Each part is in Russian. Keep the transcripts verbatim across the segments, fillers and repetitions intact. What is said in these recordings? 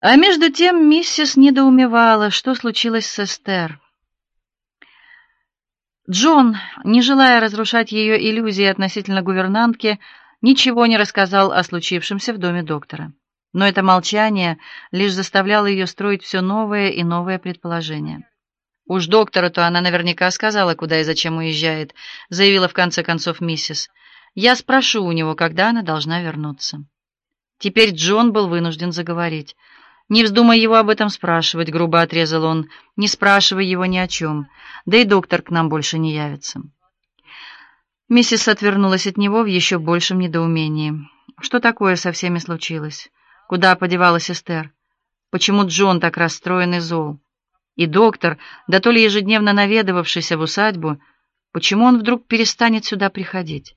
А между тем миссис недоумевала, что случилось с Эстер. Джон, не желая разрушать ее иллюзии относительно гувернантки, ничего не рассказал о случившемся в доме доктора. Но это молчание лишь заставляло ее строить все новые и новые предположения. «Уж доктору-то она наверняка сказала, куда и зачем уезжает», — заявила в конце концов миссис. «Я спрошу у него, когда она должна вернуться». Теперь Джон был вынужден заговорить. «Не вздумай его об этом спрашивать», — грубо отрезал он. «Не спрашивай его ни о чем. Да и доктор к нам больше не явится». Миссис отвернулась от него в еще большем недоумении. Что такое со всеми случилось? Куда подевалась Эстер? Почему Джон так расстроен и зол? И доктор, да то ли ежедневно наведывавшийся в усадьбу, почему он вдруг перестанет сюда приходить?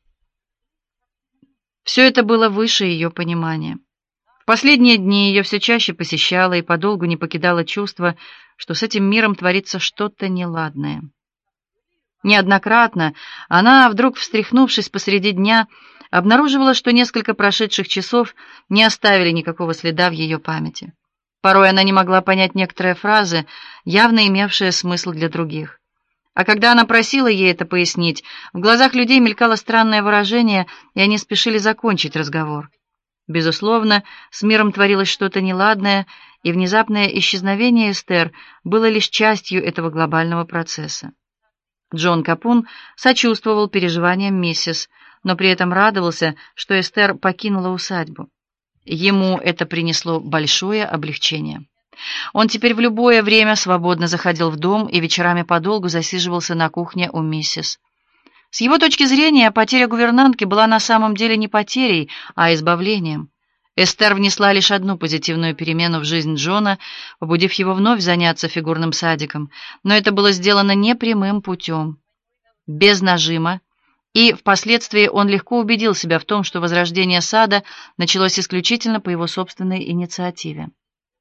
Все это было выше ее понимания. В последние дни ее все чаще посещало и подолгу не покидало чувство, что с этим миром творится что-то неладное. Неоднократно она, вдруг встряхнувшись посреди дня, обнаруживала, что несколько прошедших часов не оставили никакого следа в ее памяти. Порой она не могла понять некоторые фразы, явно имевшие смысл для других. А когда она просила ей это пояснить, в глазах людей мелькало странное выражение, и они спешили закончить разговор. Безусловно, с миром творилось что-то неладное, и внезапное исчезновение Эстер было лишь частью этого глобального процесса. Джон Капун сочувствовал переживаниям миссис, но при этом радовался, что Эстер покинула усадьбу. Ему это принесло большое облегчение. Он теперь в любое время свободно заходил в дом и вечерами подолгу засиживался на кухне у миссис. С его точки зрения, потеря гувернантки была на самом деле не потерей, а избавлением. Эстер внесла лишь одну позитивную перемену в жизнь Джона, побудив его вновь заняться фигурным садиком, но это было сделано не прямым путем, без нажима, и впоследствии он легко убедил себя в том, что возрождение сада началось исключительно по его собственной инициативе.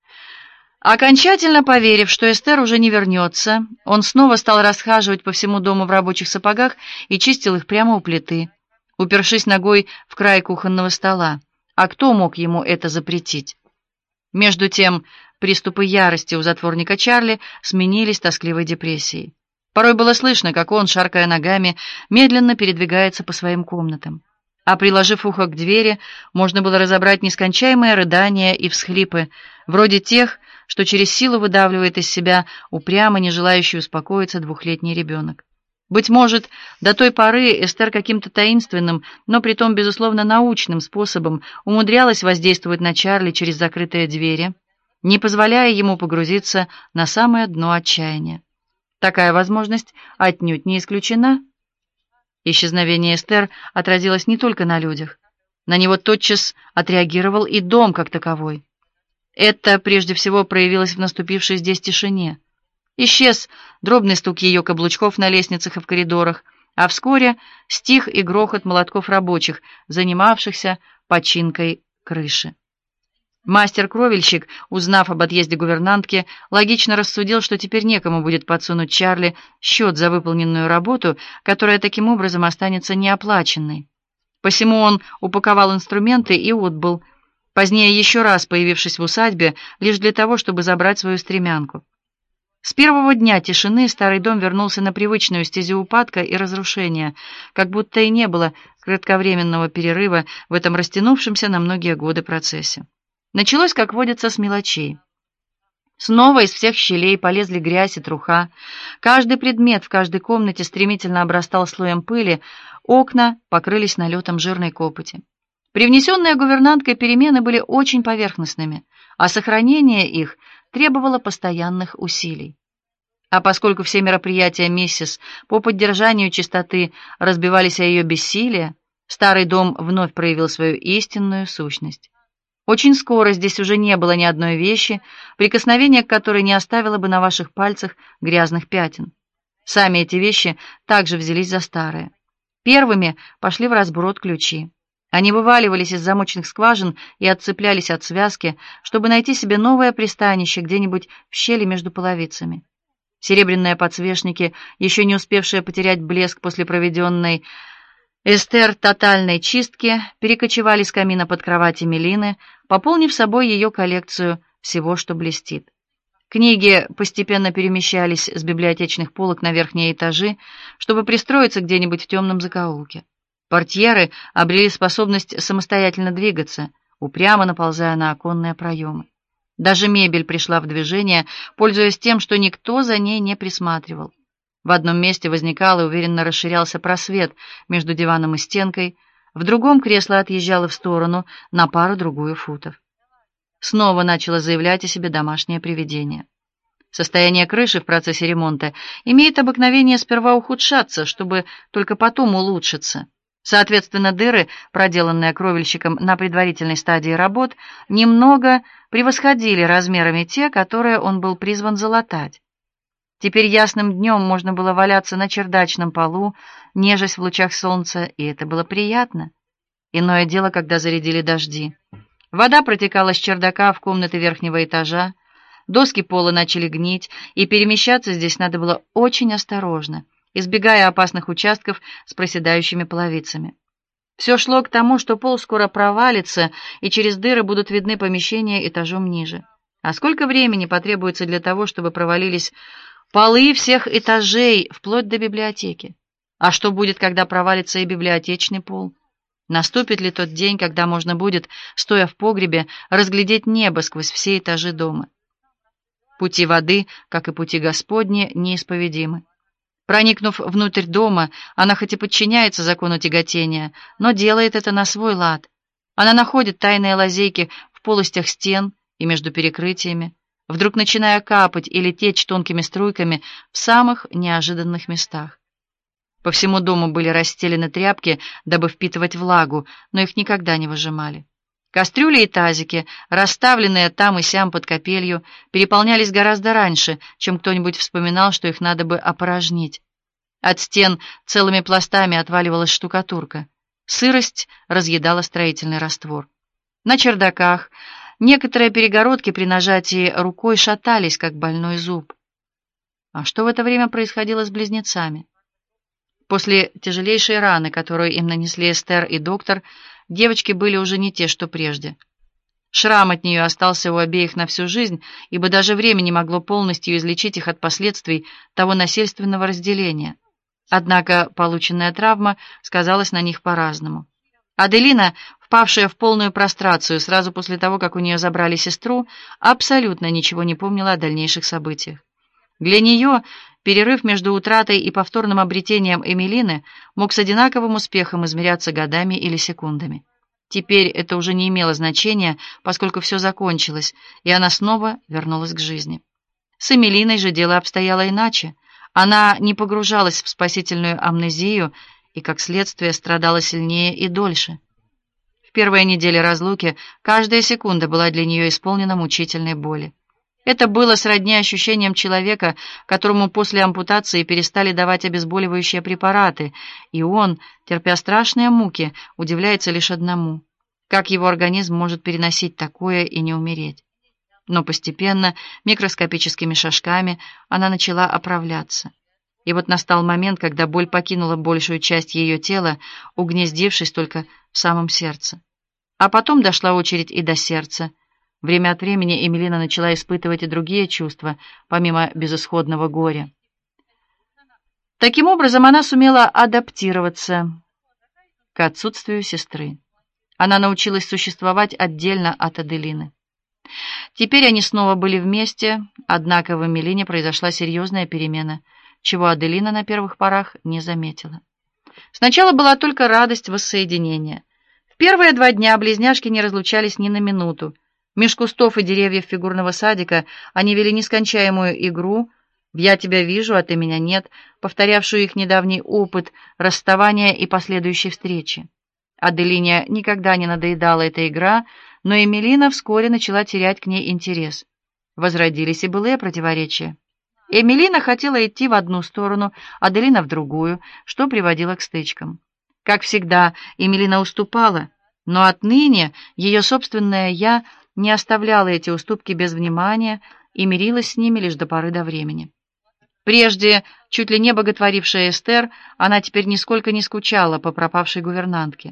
Окончательно поверив, что Эстер уже не вернется, он снова стал расхаживать по всему дому в рабочих сапогах и чистил их прямо у плиты, упершись ногой в край кухонного стола. А кто мог ему это запретить? Между тем, приступы ярости у затворника Чарли сменились тоскливой депрессией. Порой было слышно, как он, шаркая ногами, медленно передвигается по своим комнатам. А приложив ухо к двери, можно было разобрать нескончаемые рыдания и всхлипы, вроде тех, что через силу выдавливает из себя упрямо не желающий успокоиться двухлетний ребенок. Быть может, до той поры Эстер каким-то таинственным, но притом, безусловно, научным способом умудрялась воздействовать на Чарли через закрытые двери, не позволяя ему погрузиться на самое дно отчаяния. Такая возможность отнюдь не исключена. Исчезновение Эстер отразилось не только на людях. На него тотчас отреагировал и дом как таковой. Это прежде всего проявилось в наступившей здесь тишине. Исчез дробный стук ее каблучков на лестницах и в коридорах, а вскоре стих и грохот молотков рабочих, занимавшихся починкой крыши. Мастер-кровельщик, узнав об отъезде гувернантки, логично рассудил, что теперь некому будет подсунуть Чарли счет за выполненную работу, которая таким образом останется неоплаченной. Посему он упаковал инструменты и отбыл, позднее еще раз появившись в усадьбе, лишь для того, чтобы забрать свою стремянку. С первого дня тишины старый дом вернулся на привычную стезю упадка и разрушения, как будто и не было кратковременного перерыва в этом растянувшемся на многие годы процессе. Началось, как водится, с мелочей. Снова из всех щелей полезли грязь и труха. Каждый предмет в каждой комнате стремительно обрастал слоем пыли, окна покрылись налетом жирной копоти. Привнесенные гувернанткой перемены были очень поверхностными, а сохранение их требовало постоянных усилий. А поскольку все мероприятия миссис по поддержанию чистоты разбивались о ее бессилие, старый дом вновь проявил свою истинную сущность. Очень скоро здесь уже не было ни одной вещи, прикосновение к которой не оставило бы на ваших пальцах грязных пятен. Сами эти вещи также взялись за старые. Первыми пошли в разброд ключи. Они вываливались из замочных скважин и отцеплялись от связки, чтобы найти себе новое пристанище где-нибудь в щели между половицами. Серебряные подсвечники, еще не успевшие потерять блеск после проведенной Эстер тотальной чистки, перекочевали с камина под кровать Эмилины, пополнив собой ее коллекцию всего, что блестит. Книги постепенно перемещались с библиотечных полок на верхние этажи, чтобы пристроиться где-нибудь в темном закоулке. Портьеры обрели способность самостоятельно двигаться, упрямо наползая на оконные проемы. Даже мебель пришла в движение, пользуясь тем, что никто за ней не присматривал. В одном месте возникал и уверенно расширялся просвет между диваном и стенкой, в другом кресло отъезжало в сторону на пару-другую футов. Снова начало заявлять о себе домашнее привидение. Состояние крыши в процессе ремонта имеет обыкновение сперва ухудшаться, чтобы только потом улучшиться. Соответственно, дыры, проделанные кровельщиком на предварительной стадии работ, немного превосходили размерами те, которые он был призван залатать. Теперь ясным днем можно было валяться на чердачном полу, нежась в лучах солнца, и это было приятно. Иное дело, когда зарядили дожди. Вода протекала с чердака в комнаты верхнего этажа, доски пола начали гнить, и перемещаться здесь надо было очень осторожно, избегая опасных участков с проседающими половицами. Все шло к тому, что пол скоро провалится, и через дыры будут видны помещения этажом ниже. А сколько времени потребуется для того, чтобы провалились полы всех этажей, вплоть до библиотеки? А что будет, когда провалится и библиотечный пол? Наступит ли тот день, когда можно будет, стоя в погребе, разглядеть небо сквозь все этажи дома? Пути воды, как и пути Господни, неисповедимы. Проникнув внутрь дома, она хоть и подчиняется закону тяготения, но делает это на свой лад. Она находит тайные лазейки в полостях стен и между перекрытиями, вдруг начиная капать или течь тонкими струйками в самых неожиданных местах. По всему дому были расстелены тряпки, дабы впитывать влагу, но их никогда не выжимали. Кастрюли и тазики, расставленные там и сям под капелью, переполнялись гораздо раньше, чем кто-нибудь вспоминал, что их надо бы опорожнить. От стен целыми пластами отваливалась штукатурка. Сырость разъедала строительный раствор. На чердаках некоторые перегородки при нажатии рукой шатались, как больной зуб. А что в это время происходило с близнецами? После тяжелейшей раны, которую им нанесли Эстер и доктор, девочки были уже не те, что прежде. Шрам от нее остался у обеих на всю жизнь, ибо даже время не могло полностью излечить их от последствий того насильственного разделения. Однако полученная травма сказалась на них по-разному. Аделина, впавшая в полную прострацию сразу после того, как у нее забрали сестру, абсолютно ничего не помнила о дальнейших событиях. Для нее перерыв между утратой и повторным обретением Эмилины мог с одинаковым успехом измеряться годами или секундами. Теперь это уже не имело значения, поскольку все закончилось, и она снова вернулась к жизни. С Эмилиной же дело обстояло иначе. Она не погружалась в спасительную амнезию и, как следствие, страдала сильнее и дольше. В первые недели разлуки каждая секунда была для нее исполнена мучительной боли. Это было сродни ощущениям человека, которому после ампутации перестали давать обезболивающие препараты, и он, терпя страшные муки, удивляется лишь одному: как его организм может переносить такое и не умереть. Но постепенно, микроскопическими шажками, она начала оправляться. И вот настал момент, когда боль покинула большую часть ее тела, угнездившись только в самом сердце. А потом дошла очередь и до сердца. Время от времени Эмилина начала испытывать и другие чувства, помимо безысходного горя. Таким образом, она сумела адаптироваться к отсутствию сестры. Она научилась существовать отдельно от Аделины. Теперь они снова были вместе, однако в Эмилине произошла серьезная перемена, чего Аделина на первых порах не заметила. Сначала была только радость воссоединения. В первые два дня близняшки не разлучались ни на минуту. Меж кустов и деревьев фигурного садика они вели нескончаемую игру в «я тебя вижу, а ты меня нет», повторявшую их недавний опыт расставания и последующей встречи. Аделине никогда не надоедала эта игра, но Эмилина вскоре начала терять к ней интерес. Возродились и былые противоречия. Эмилина хотела идти в одну сторону, Аделина в другую, что приводило к стычкам. Как всегда, Эмилина уступала, но отныне ее собственное «я» не оставляла эти уступки без внимания и мирилась с ними лишь до поры до времени. Прежде, чуть ли не боготворившая Эстер, она теперь нисколько не скучала по пропавшей гувернантке.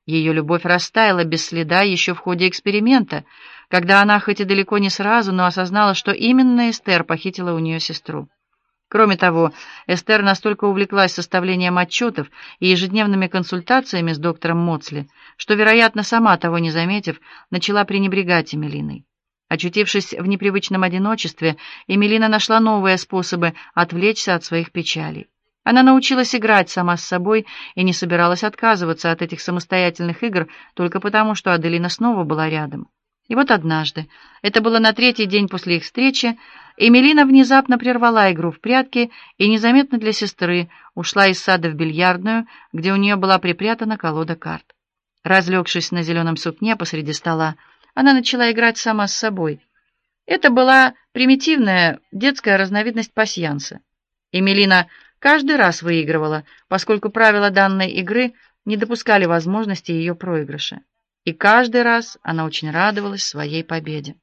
Ее любовь растаяла без следа еще в ходе эксперимента, когда она, хоть и далеко не сразу, но осознала, что именно Эстер похитила у нее сестру. Кроме того, Эстер настолько увлеклась составлением отчетов и ежедневными консультациями с доктором Моцли, что, вероятно, сама того не заметив, начала пренебрегать Эмилиной. Очутившись в непривычном одиночестве, Эмилина нашла новые способы отвлечься от своих печалей. Она научилась играть сама с собой и не собиралась отказываться от этих самостоятельных игр только потому, что Аделина снова была рядом. И вот однажды, это было на третий день после их встречи, Эмилина внезапно прервала игру в прятки и незаметно для сестры ушла из сада в бильярдную, где у нее была припрятана колода карт. Разлегшись на зеленом сукне посреди стола, она начала играть сама с собой. Это была примитивная детская разновидность пасьянса. Эмилина каждый раз выигрывала, поскольку правила данной игры не допускали возможности ее проигрыша. И каждый раз она очень радовалась своей победе.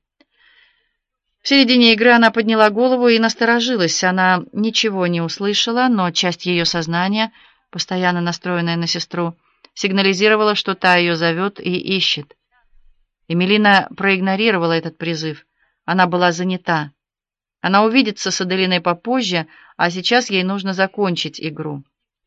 В середине игры она подняла голову и насторожилась. Она ничего не услышала, но часть ее сознания, постоянно настроенная на сестру, сигнализировала, что та ее зовет и ищет. Эмилина проигнорировала этот призыв. Она была занята. Она увидится с Аделиной попозже, а сейчас ей нужно закончить игру.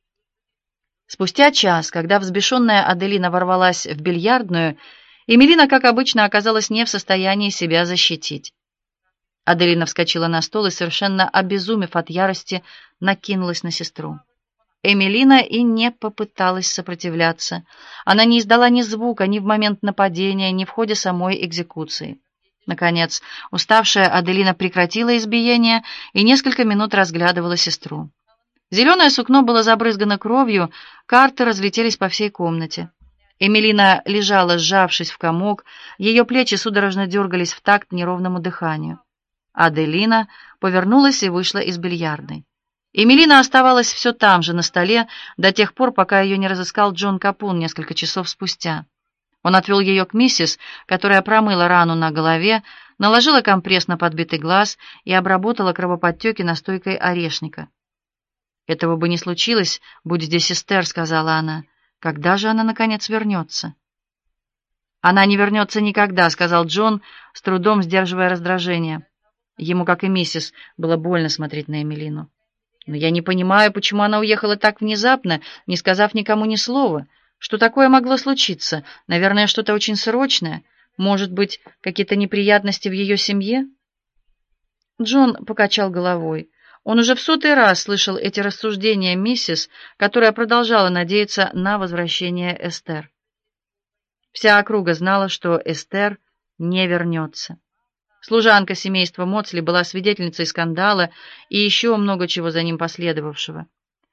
Спустя час, когда взбешенная Аделина ворвалась в бильярдную, Эмилина, как обычно, оказалась не в состоянии себя защитить. Аделина вскочила на стол и, совершенно обезумев от ярости, накинулась на сестру. Эмилина и не попыталась сопротивляться. Она не издала ни звука ни в момент нападения, ни в ходе самой экзекуции. Наконец, уставшая Аделина прекратила избиение и несколько минут разглядывала сестру. Зеленое сукно было забрызгано кровью, карты разлетелись по всей комнате. Эмилина лежала, сжавшись в комок, ее плечи судорожно дергались в такт неровному дыханию. Аделина повернулась и вышла из бильярдной. Эмилина оставалась все там же, на столе, до тех пор, пока ее не разыскал Джон Капун несколько часов спустя. Он отвел ее к миссис, которая промыла рану на голове, наложила компресс на подбитый глаз и обработала кровоподтеки настойкой орешника. «Этого бы не случилось, будь здесь Эстер», — сказала она. «Когда же она, наконец, вернется?» «Она не вернется никогда», — сказал Джон, с трудом сдерживая раздражение. Ему, как и миссис, было больно смотреть на Эмилину. «Но я не понимаю, почему она уехала так внезапно, не сказав никому ни слова. Что такое могло случиться? Наверное, что-то очень срочное. Может быть, какие-то неприятности в ее семье?» Джон покачал головой. Он уже в сотый раз слышал эти рассуждения миссис, которая продолжала надеяться на возвращение Эстер. Вся округа знала, что Эстер не вернется. Служанка семейства Моцли была свидетельницей скандала и еще много чего за ним последовавшего.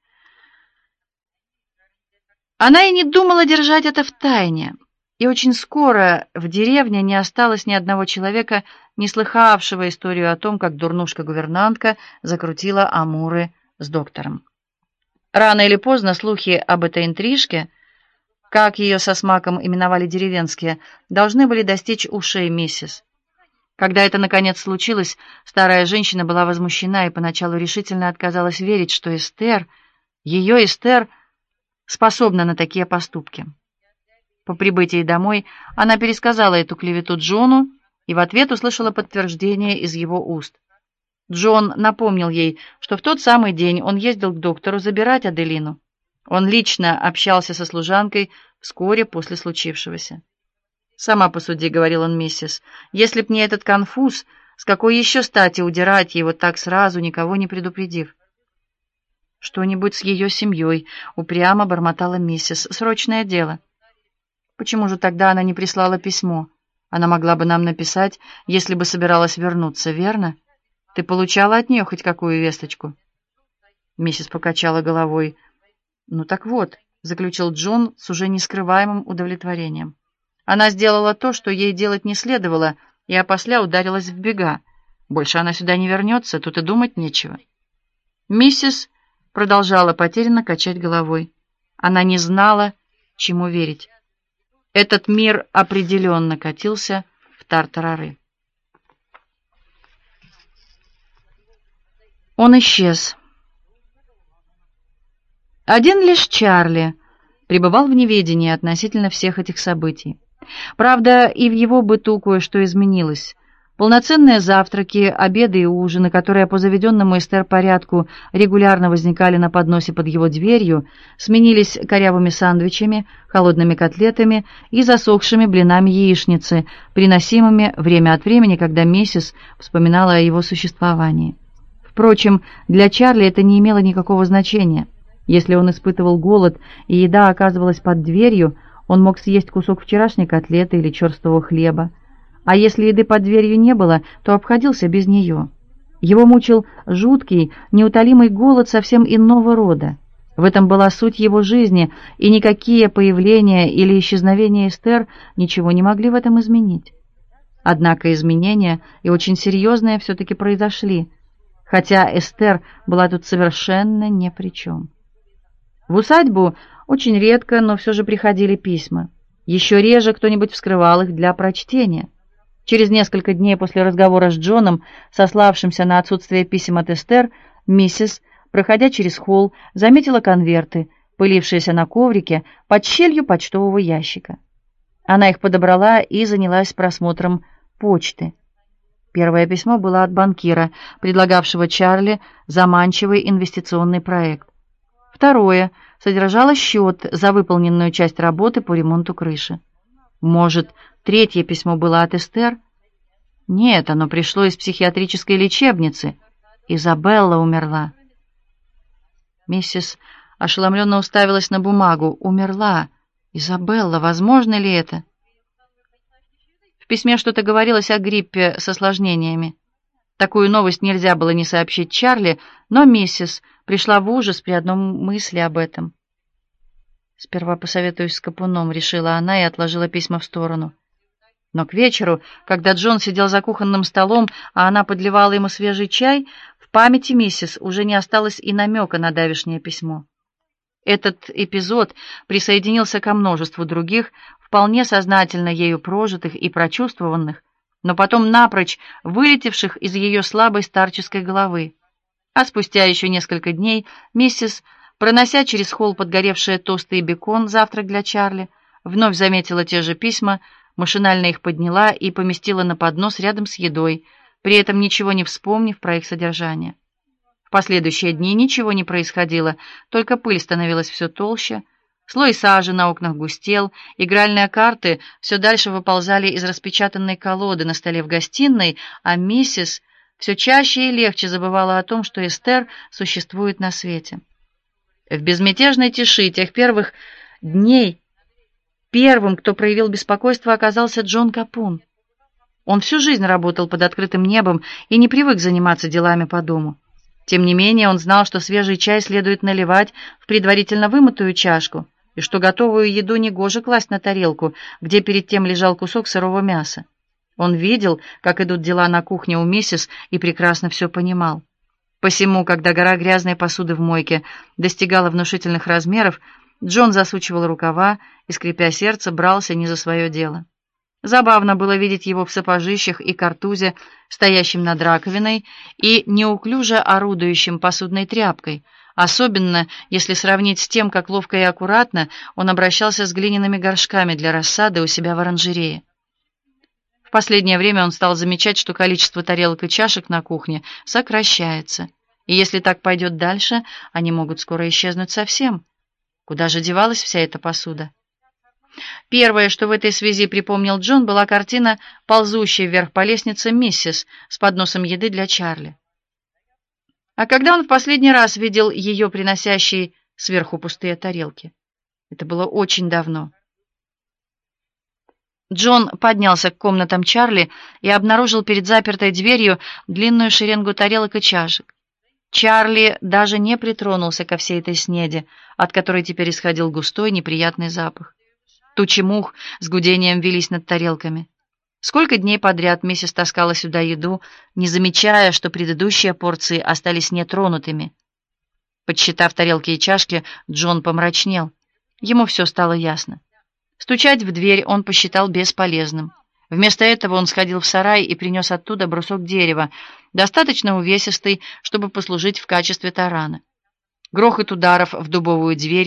Она и не думала держать это в тайне, и очень скоро в деревне не осталось ни одного человека, не слыхавшего историю о том, как дурнушка-гувернантка закрутила амуры с доктором. Рано или поздно слухи об этой интрижке, как ее со смаком именовали деревенские, должны были достичь ушей миссис. Когда это наконец случилось, старая женщина была возмущена и поначалу решительно отказалась верить, что Эстер, ее Эстер, способна на такие поступки. По прибытии домой она пересказала эту клевету Джону и в ответ услышала подтверждение из его уст. Джон напомнил ей, что в тот самый день он ездил к доктору забирать Аделину. Он лично общался со служанкой вскоре после случившегося. «Сама посуди», — говорил он миссис, — «если б не этот конфуз, с какой еще стати удирать его так сразу, никого не предупредив?» «Что-нибудь с ее семьей», — упрямо бормотала миссис, — «срочное дело». «Почему же тогда она не прислала письмо? Она могла бы нам написать, если бы собиралась вернуться, верно? Ты получала от нее хоть какую весточку?» Миссис покачала головой. «Ну так вот», — заключил Джон с уже нескрываемым удовлетворением. «Она сделала то, что ей делать не следовало, и опосля ударилась в бега. Больше она сюда не вернется, тут и думать нечего». Миссис продолжала потерянно качать головой. Она не знала, чему верить. Этот мир определенно катился в тартарары. Он исчез. Один лишь Чарли пребывал в неведении относительно всех этих событий. Правда, и в его быту кое-что изменилось. Полноценные завтраки, обеды и ужины, которые по заведенному Эстер порядку регулярно возникали на подносе под его дверью, сменились корявыми сандвичами, холодными котлетами и засохшими блинами яичницы, приносимыми время от времени, когда миссис вспоминала о его существовании. Впрочем, для Чарли это не имело никакого значения. Если он испытывал голод и еда оказывалась под дверью, он мог съесть кусок вчерашней котлеты или черствого хлеба. А если еды под дверью не было, то обходился без нее. Его мучил жуткий, неутолимый голод совсем иного рода. В этом была суть его жизни, и никакие появления или исчезновения Эстер ничего не могли в этом изменить. Однако изменения, и очень серьезные, все-таки произошли, хотя Эстер была тут совершенно ни при чем. В усадьбу очень редко, но все же приходили письма. Еще реже кто-нибудь вскрывал их для прочтения. Через несколько дней после разговора с Джоном, сославшимся на отсутствие писем от Эстер, миссис, проходя через холл, заметила конверты, пылившиеся на коврике под щелью почтового ящика. Она их подобрала и занялась просмотром почты. Первое письмо было от банкира, предлагавшего Чарли заманчивый инвестиционный проект. Второе содержало счет за выполненную часть работы по ремонту крыши. Может, третье письмо было от Эстер? Нет, оно пришло из психиатрической лечебницы. Изабелла умерла. Миссис ошеломленно уставилась на бумагу. Умерла. Изабелла, возможно ли это? В письме что-то говорилось о гриппе с осложнениями. Такую новость нельзя было не сообщить Чарли, но миссис пришла в ужас при одной мысли об этом. «Сперва посоветуюсь с Капуном», — решила она и отложила письма в сторону. Но к вечеру, когда Джон сидел за кухонным столом, а она подливала ему свежий чай, в памяти миссис уже не осталось и намека на давешнее письмо. Этот эпизод присоединился ко множеству других, вполне сознательно ею прожитых и прочувствованных, но потом напрочь вылетевших из ее слабой старческой головы. А спустя еще несколько дней миссис, пронося через холл подгоревшие тосты и бекон, завтрак для Чарли, вновь заметила те же письма, машинально их подняла и поместила на поднос рядом с едой, при этом ничего не вспомнив про их содержание. В последующие дни ничего не происходило, только пыль становилась все толще, слой сажи на окнах густел, игральные карты все дальше выползали из распечатанной колоды на столе в гостиной, а миссис все чаще и легче забывала о том, что Эстер существует на свете. В безмятежной тиши тех первых дней первым, кто проявил беспокойство, оказался Джон Капун. Он всю жизнь работал под открытым небом и не привык заниматься делами по дому. Тем не менее, он знал, что свежий чай следует наливать в предварительно вымытую чашку, и что готовую еду негоже класть на тарелку, где перед тем лежал кусок сырого мяса. Он видел, как идут дела на кухне у миссис, и прекрасно все понимал. Посему, когда гора грязной посуды в мойке достигала внушительных размеров, Джон засучивал рукава и, скрипя сердце, брался не за свое дело. Забавно было видеть его в сапожищах и картузе, стоящим над раковиной и неуклюже орудующим посудной тряпкой, особенно если сравнить с тем, как ловко и аккуратно он обращался с глиняными горшками для рассады у себя в оранжерее. В последнее время он стал замечать, что количество тарелок и чашек на кухне сокращается, и если так пойдет дальше, они могут скоро исчезнуть совсем. Куда же девалась вся эта посуда? Первое, что в этой связи припомнил Джон, была картина, ползущей вверх по лестнице миссис с подносом еды для Чарли. А когда он в последний раз видел ее приносящей сверху пустые тарелки? Это было очень давно. Джон поднялся к комнатам Чарли и обнаружил перед запертой дверью длинную шеренгу тарелок и чашек. Чарли даже не притронулся ко всей этой снеди, от которой теперь исходил густой неприятный запах. Тучи мух с гудением вились над тарелками. Сколько дней подряд миссис таскала сюда еду, не замечая, что предыдущие порции остались нетронутыми. Подсчитав тарелки и чашки, Джон помрачнел. Ему все стало ясно. Стучать в дверь он посчитал бесполезным. Вместо этого он сходил в сарай и принес оттуда брусок дерева, достаточно увесистый, чтобы послужить в качестве тарана. Грохот ударов в дубовую дверь,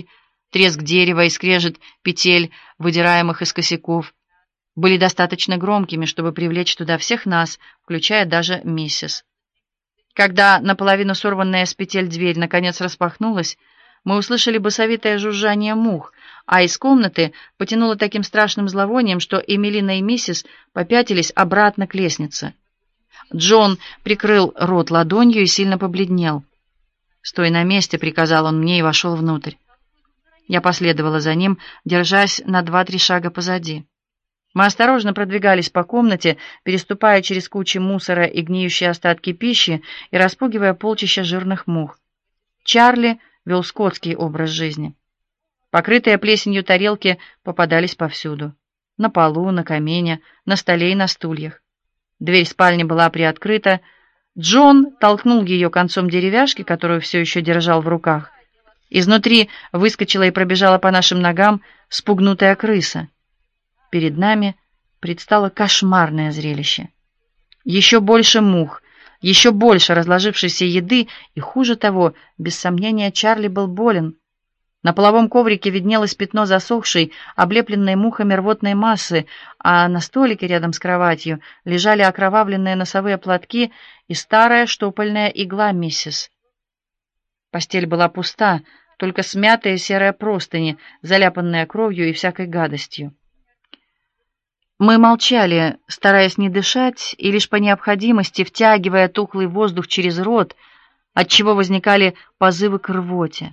Треск дерева и скрежет петель, выдираемых из косяков, были достаточно громкими, чтобы привлечь туда всех нас, включая даже миссис. Когда наполовину сорванная с петель дверь наконец распахнулась, мы услышали басовитое жужжание мух, а из комнаты потянуло таким страшным зловонием, что Эмилина и миссис попятились обратно к лестнице. Джон прикрыл рот ладонью и сильно побледнел. «Стой на месте», — приказал он мне и вошел внутрь. Я последовала за ним, держась на два-три шага позади. Мы осторожно продвигались по комнате, переступая через кучи мусора и гниющие остатки пищи и распугивая полчища жирных мух. Чарли вел скотский образ жизни. Покрытые плесенью тарелки попадались повсюду. На полу, на камине, на столе и на стульях. Дверь спальни была приоткрыта. Джон толкнул ее концом деревяшки, которую все еще держал в руках. Изнутри выскочила и пробежала по нашим ногам спугнутая крыса. Перед нами предстало кошмарное зрелище. Еще больше мух, еще больше разложившейся еды, и, хуже того, без сомнения, Чарли был болен. На половом коврике виднелось пятно засохшей, облепленной мухами рвотной массы, а на столике рядом с кроватью лежали окровавленные носовые платки и старая штопольная игла миссис. Постель была пуста, только смятые серые простыни, заляпанные кровью и всякой гадостью. Мы молчали, стараясь не дышать, и лишь по необходимости втягивая тухлый воздух через рот, отчего возникали позывы к рвоте.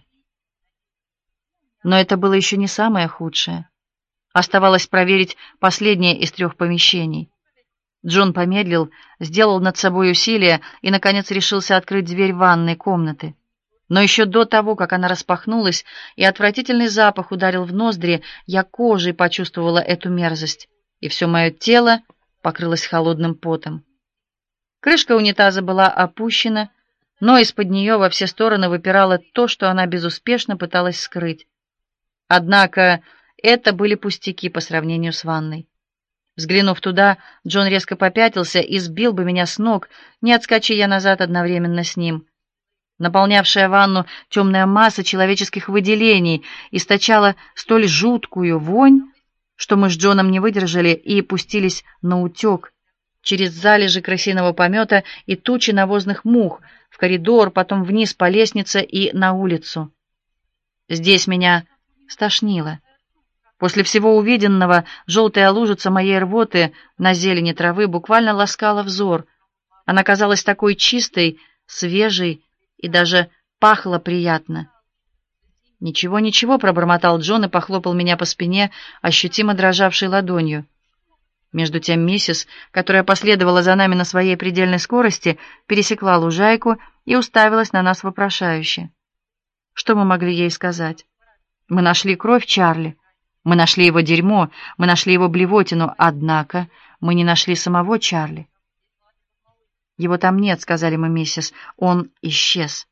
Но это было еще не самое худшее. Оставалось проверить последнее из трех помещений. Джон помедлил, сделал над собой усилие и, наконец, решился открыть дверь ванной комнаты. Но еще до того, как она распахнулась, и отвратительный запах ударил в ноздри, я кожей почувствовала эту мерзость, и все мое тело покрылось холодным потом. Крышка унитаза была опущена, но из-под нее во все стороны выпирало то, что она безуспешно пыталась скрыть. Однако это были пустяки по сравнению с ванной. Взглянув туда, Джон резко попятился и сбил бы меня с ног, не отскочи я назад одновременно с ним. Наполнявшая ванну темная масса человеческих выделений источала столь жуткую вонь, что мы с Джоном не выдержали и пустились наутек через залежи крысиного помета и тучи навозных мух, в коридор, потом вниз по лестнице и на улицу. Здесь меня стошнило. После всего увиденного желтая лужица моей рвоты на зелени травы буквально ласкала взор. Она казалась такой чистой, свежей и даже пахла приятно. «Ничего, ничего», — пробормотал Джон и похлопал меня по спине, ощутимо дрожавшей ладонью. Между тем миссис, которая последовала за нами на своей предельной скорости, пересекла лужайку и уставилась на нас вопрошающе. Что мы могли ей сказать? Мы нашли кровь Чарли, мы нашли его дерьмо, мы нашли его блевотину, однако мы не нашли самого Чарли. «Его там нет», — сказали мы миссис, — «он исчез».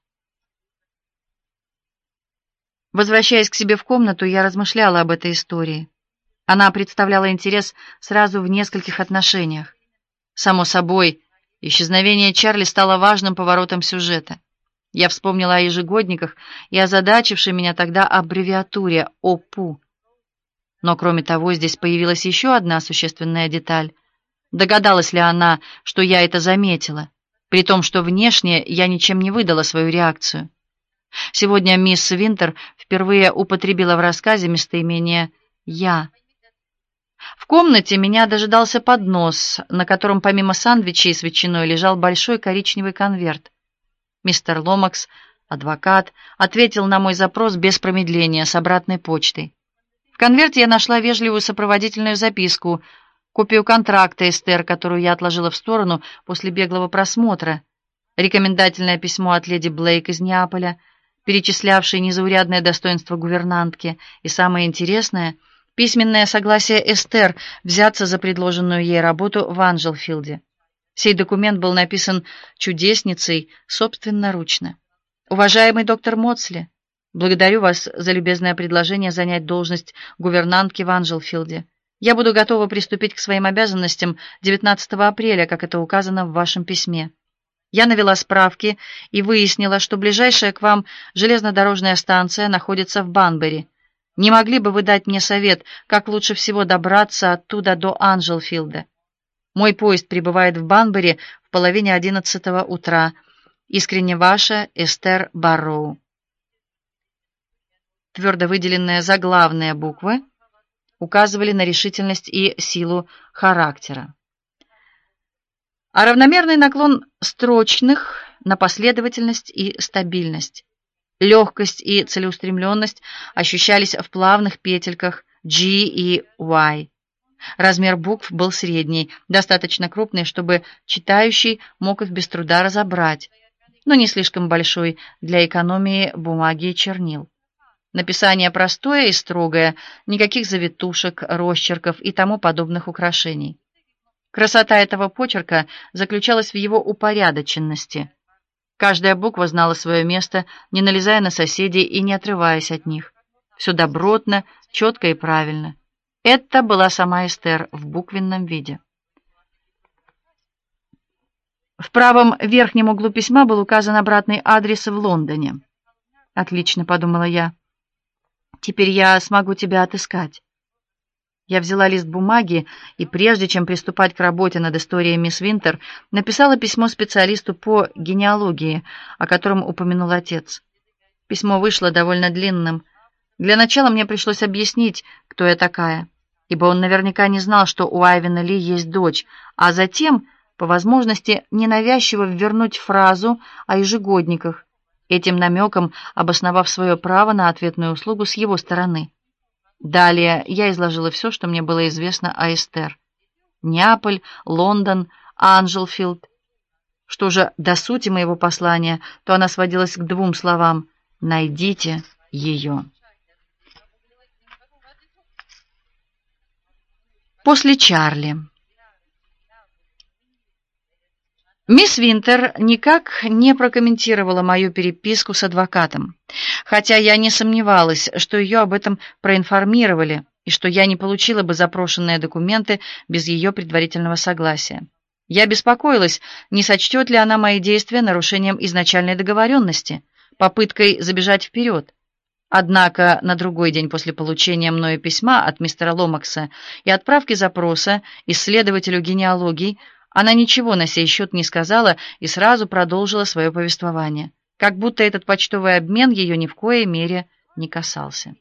Возвращаясь к себе в комнату, я размышляла об этой истории. Она представляла интерес сразу в нескольких отношениях. Само собой, исчезновение Чарли стало важным поворотом сюжета. Я вспомнила о ежегодниках и озадачившей меня тогда аббревиатуре ОПУ. Но кроме того, здесь появилась еще одна существенная деталь. Догадалась ли она, что я это заметила, при том, что внешне я ничем не выдала свою реакцию? Сегодня мисс Винтер впервые употребила в рассказе местоимение «я». В комнате меня дожидался поднос, на котором помимо сандвичей с ветчиной лежал большой коричневый конверт. Мистер Ломакс, адвокат, ответил на мой запрос без промедления с обратной почтой. В конверте я нашла вежливую сопроводительную записку, копию контракта Эстер, которую я отложила в сторону после беглого просмотра, рекомендательное письмо от леди Блейк из Неаполя, перечислявшей незаурядное достоинство гувернантки, и самое интересное — письменное согласие Эстер взяться за предложенную ей работу в Анжелфилде. Сей документ был написан чудесницей собственноручно. «Уважаемый доктор Моцли, благодарю вас за любезное предложение занять должность гувернантки в Анжелфилде. Я буду готова приступить к своим обязанностям девятнадцатого апреля, как это указано в вашем письме. Я навела справки и выяснила, что ближайшая к вам железнодорожная станция находится в Банбери. Не могли бы вы дать мне совет, как лучше всего добраться оттуда до Анджелфилда? Мой поезд прибывает в Банбери в половине одиннадцатого утра. Искренне ваша Эстер Барроу. Твердо выделенные заглавные буквы указывали на решительность и силу характера, а равномерный наклон строчных на последовательность и стабильность, легкость и целеустремленность ощущались в плавных петельках G и Y. Размер букв был средний, достаточно крупный, чтобы читающий мог их без труда разобрать, но не слишком большой для экономии бумаги и чернил. Написание простое и строгое, никаких завитушек, росчерков и тому подобных украшений. Красота этого почерка заключалась в его упорядоченности. Каждая буква знала свое место, не налезая на соседей и не отрываясь от них. Все добротно, четко и правильно. Это была сама Эстер в буквенном виде. В правом верхнем углу письма был указан обратный адрес в Лондоне. «Отлично», — подумала я. «Теперь я смогу тебя отыскать». Я взяла лист бумаги и, прежде чем приступать к работе над историей мисс Винтер, написала письмо специалисту по генеалогии, о котором упомянул отец. Письмо вышло довольно длинным. Для начала мне пришлось объяснить, кто я такая, ибо он наверняка не знал, что у Айвена Ли есть дочь, а затем, по возможности, ненавязчиво ввернуть фразу о ежегодниках, этим намеком обосновав свое право на ответную услугу с его стороны. Далее я изложила все, что мне было известно о Эстер. Неаполь, Лондон, Анджелфилд. Что же до сути моего послания, то она сводилась к двум словам: «Найдите ее». После Чарли. Мисс Винтер никак не прокомментировала мою переписку с адвокатом, хотя я не сомневалась, что ее об этом проинформировали и что я не получила бы запрошенные документы без ее предварительного согласия. Я беспокоилась, не сочтет ли она мои действия нарушением изначальной договоренности, попыткой забежать вперед. Однако на другой день после получения мною письма от мистера Ломакса и отправки запроса исследователю генеалогии она ничего на сей счет не сказала и сразу продолжила свое повествование, как будто этот почтовый обмен ее ни в коей мере не касался.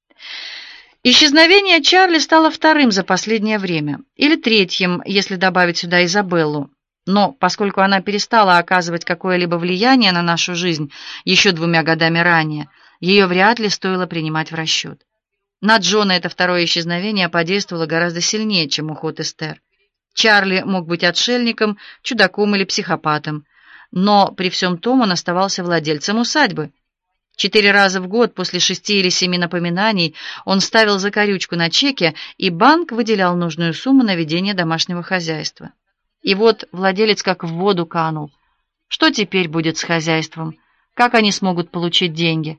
Исчезновение Чарли стало вторым за последнее время, или третьим, если добавить сюда Изабеллу. Но поскольку она перестала оказывать какое-либо влияние на нашу жизнь еще двумя годами ранее, ее вряд ли стоило принимать в расчет. На Джона это второе исчезновение подействовало гораздо сильнее, чем уход Эстер. Чарли мог быть отшельником, чудаком или психопатом, но при всем том он оставался владельцем усадьбы. Четыре раза в год после шести или семи напоминаний он ставил закорючку на чеке, и банк выделял нужную сумму на ведение домашнего хозяйства. И вот владелец как в воду канул. Что теперь будет с хозяйством? Как они смогут получить деньги?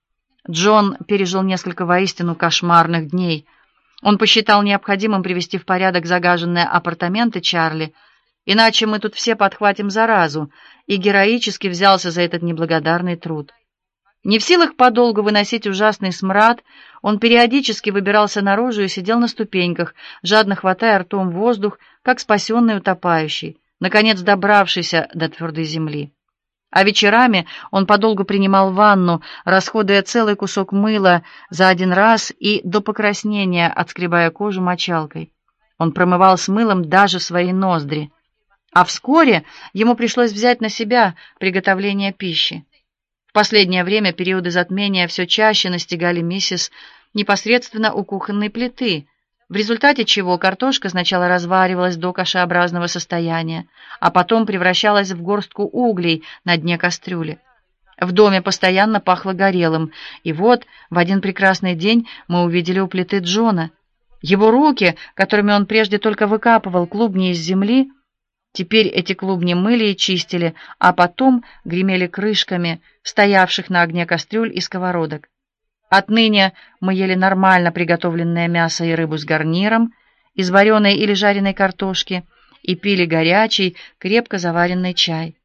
Джон пережил несколько воистину кошмарных дней. Он посчитал необходимым привести в порядок загаженные апартаменты Чарли, иначе мы тут все подхватим заразу, и героически взялся за этот неблагодарный труд. Не в силах подолгу выносить ужасный смрад, он периодически выбирался наружу и сидел на ступеньках, жадно хватая ртом воздух, как спасенный утопающий, наконец добравшийся до твердой земли. А вечерами он подолгу принимал ванну, расходуя целый кусок мыла за один раз и до покраснения отскребая кожу мочалкой. Он промывал с мылом даже свои ноздри. А вскоре ему пришлось взять на себя приготовление пищи. В последнее время периоды затмения все чаще настигали миссис непосредственно у кухонной плиты, в результате чего картошка сначала разваривалась до кашеобразного состояния, а потом превращалась в горстку углей на дне кастрюли. В доме постоянно пахло горелым, и вот в один прекрасный день мы увидели у плиты Джона. Его руки, которыми он прежде только выкапывал клубни из земли, теперь эти клубни мыли и чистили, а потом гремели крышками стоявших на огне кастрюль и сковородок. Отныне мы ели нормально приготовленное мясо и рыбу с гарниром из вареной или жареной картошки и пили горячий, крепко заваренный чай.